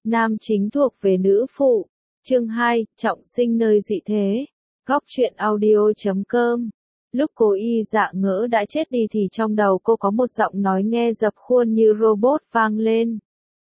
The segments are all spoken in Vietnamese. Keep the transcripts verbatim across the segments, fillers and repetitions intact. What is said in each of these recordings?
Nam chính thuộc về nữ phụ. Chương hai, trọng sinh nơi dị thế. Góc truyện audio chấm com. Lúc cô Y Dạ ngỡ đã chết đi thì trong đầu cô có một giọng nói nghe dập khuôn như robot vang lên.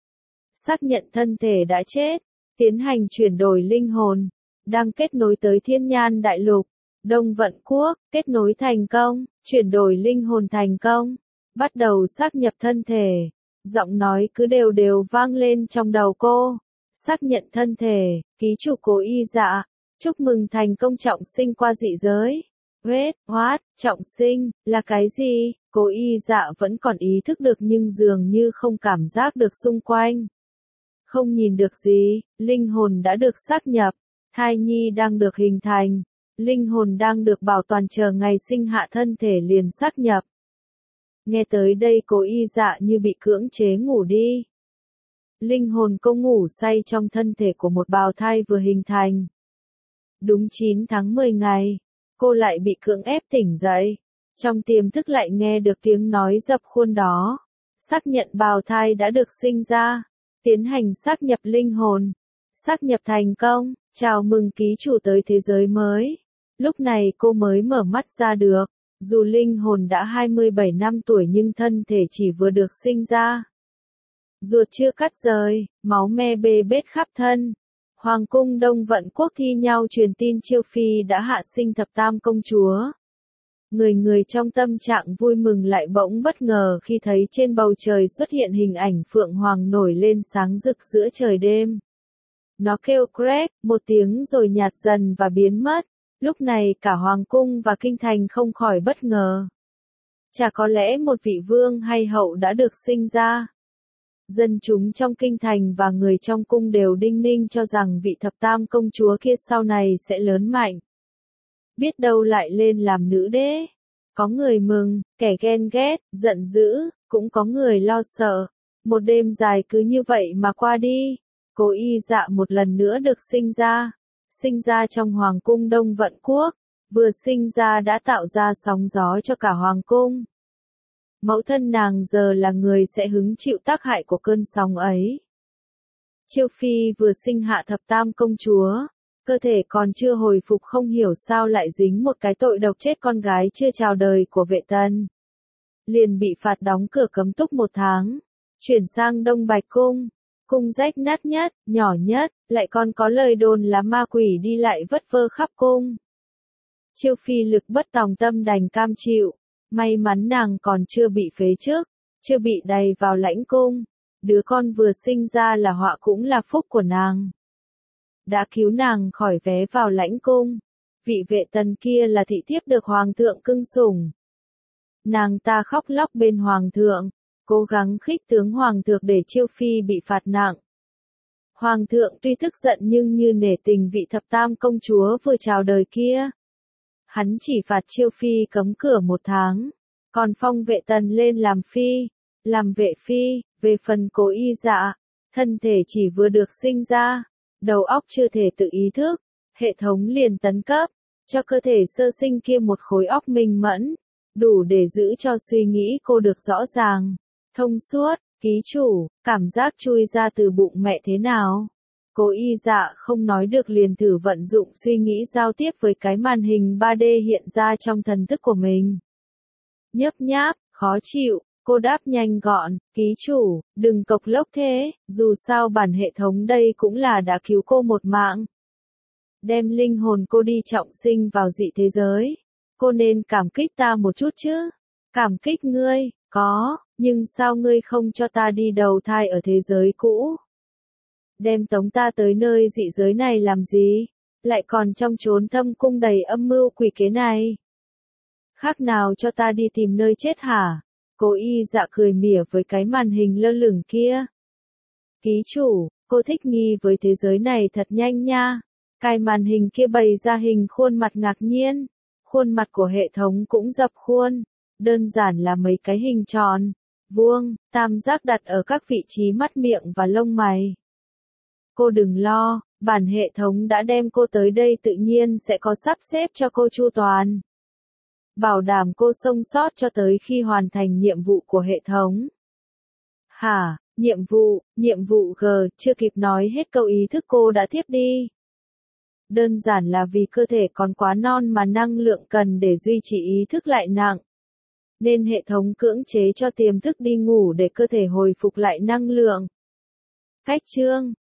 Xác nhận thân thể đã chết, tiến hành chuyển đổi linh hồn, đang kết nối tới Thiên Nhan Đại Lục, Đông Vận Quốc, kết nối thành công, chuyển đổi linh hồn thành công, bắt đầu xác nhập thân thể. Giọng nói cứ đều đều vang lên trong đầu cô. Xác nhận thân thể, ký chủ Cố Y Dạ, chúc mừng thành công trọng sinh qua dị giới. Wait, what, trọng sinh, là cái gì? Cố Y Dạ vẫn còn ý thức được nhưng dường như không cảm giác được xung quanh. Không nhìn được gì, linh hồn đã được xác nhập, thai nhi đang được hình thành, linh hồn đang được bảo toàn chờ ngày sinh hạ thân thể liền xác nhập. Nghe tới đây Cố Y Dạ như bị cưỡng chế ngủ đi. Linh hồn cô ngủ say trong thân thể của một bào thai vừa hình thành. Đúng chín tháng mười ngày, cô lại bị cưỡng ép tỉnh dậy. Trong tiềm thức lại nghe được tiếng nói dập khuôn đó. Xác nhận bào thai đã được sinh ra. Tiến hành xác nhập linh hồn. Xác nhập thành công, chào mừng ký chủ tới thế giới mới. Lúc này cô mới mở mắt ra được. Dù linh hồn đã hai mươi bảy năm tuổi nhưng thân thể chỉ vừa được sinh ra. Ruột chưa cắt rời, máu me bê bết khắp thân. Hoàng cung Đông Vận Quốc thi nhau truyền tin Chiêu Phi đã hạ sinh thập tam công chúa. Người người trong tâm trạng vui mừng lại bỗng bất ngờ khi thấy trên bầu trời xuất hiện hình ảnh Phượng Hoàng nổi lên sáng rực giữa trời đêm. Nó kêu crek một tiếng rồi nhạt dần và biến mất. Lúc này cả Hoàng cung và Kinh thành không khỏi bất ngờ. Chả có lẽ một vị vương hay hậu đã được sinh ra. Dân chúng trong kinh thành và người trong cung đều đinh ninh cho rằng vị thập tam công chúa kia sau này sẽ lớn mạnh. Biết đâu lại lên làm nữ đế. Có người mừng, kẻ ghen ghét, giận dữ, cũng có người lo sợ. Một đêm dài cứ như vậy mà qua đi. Cố Y Dạ một lần nữa được sinh ra. Sinh ra trong Hoàng cung Đông Vận Quốc. Vừa sinh ra đã tạo ra sóng gió cho cả Hoàng cung. Mẫu thân nàng giờ là người sẽ hứng chịu tác hại của cơn sóng ấy. Chiêu Phi vừa sinh hạ thập tam công chúa, cơ thể còn chưa hồi phục không hiểu sao lại dính một cái tội độc chết con gái chưa chào đời của Vệ Tần. Liền bị phạt đóng cửa cấm túc một tháng, chuyển sang Đông Bạch Cung, cung rách nát nhất, nhỏ nhất, lại còn có lời đồn là ma quỷ đi lại vất vơ khắp cung. Chiêu Phi lực bất tòng tâm đành cam chịu. May mắn nàng còn chưa bị phế trước, chưa bị đày vào lãnh cung. Đứa con vừa sinh ra là họa cũng là phúc của nàng. Đã cứu nàng khỏi vé vào lãnh cung. Vị Vệ Tần kia là thị thiếp được hoàng thượng cưng sủng. Nàng ta khóc lóc bên hoàng thượng, cố gắng khích tướng hoàng thượng để Chiêu Phi bị phạt nặng. Hoàng thượng tuy tức giận nhưng như nể tình vị thập tam công chúa vừa chào đời kia. Hắn chỉ phạt Chiêu Phi cấm cửa một tháng, còn phong Vệ Tần lên làm phi, làm vệ phi. Về phần Cố Y Dạ, thân thể chỉ vừa được sinh ra, đầu óc chưa thể tự ý thức, hệ thống liền tấn cấp, cho cơ thể sơ sinh kia một khối óc minh mẫn, đủ để giữ cho suy nghĩ cô được rõ ràng, thông suốt. Ký chủ, cảm giác chui ra từ bụng mẹ thế nào? Cố Y Dạ không nói được liền thử vận dụng suy nghĩ giao tiếp với cái màn hình ba D hiện ra trong thần thức của mình. Nhấp nháp, khó chịu, cô đáp nhanh gọn, ký chủ, đừng cộc lốc thế, dù sao bản hệ thống đây cũng là đã cứu cô một mạng. Đem linh hồn cô đi trọng sinh vào dị thế giới. Cô nên cảm kích ta một chút chứ. Cảm kích ngươi, có, nhưng sao ngươi không cho ta đi đầu thai ở thế giới cũ? Đem tống ta tới nơi dị giới này làm gì? Lại còn trong chốn thâm cung đầy âm mưu quỷ kế này. Khác nào cho ta đi tìm nơi chết hả? Cố Y Dạ cười mỉa với cái màn hình lơ lửng kia. Ký chủ, cô thích nghi với thế giới này thật nhanh nha. Cái màn hình kia bày ra hình khuôn mặt ngạc nhiên. Khuôn mặt của hệ thống cũng dập khuôn. Đơn giản là mấy cái hình tròn, vuông, tam giác đặt ở các vị trí mắt miệng và lông mày. Cô đừng lo, bản hệ thống đã đem cô tới đây tự nhiên sẽ có sắp xếp cho cô chu toàn. Bảo đảm cô sống sót cho tới khi hoàn thành nhiệm vụ của hệ thống. Hả, Nhiệm vụ, nhiệm vụ G, chưa kịp nói hết câu ý thức cô đã thiếp đi. Đơn giản là vì cơ thể còn quá non mà năng lượng cần để duy trì ý thức lại nặng. Nên hệ thống cưỡng chế cho tiềm thức đi ngủ để cơ thể hồi phục lại năng lượng. Cách chương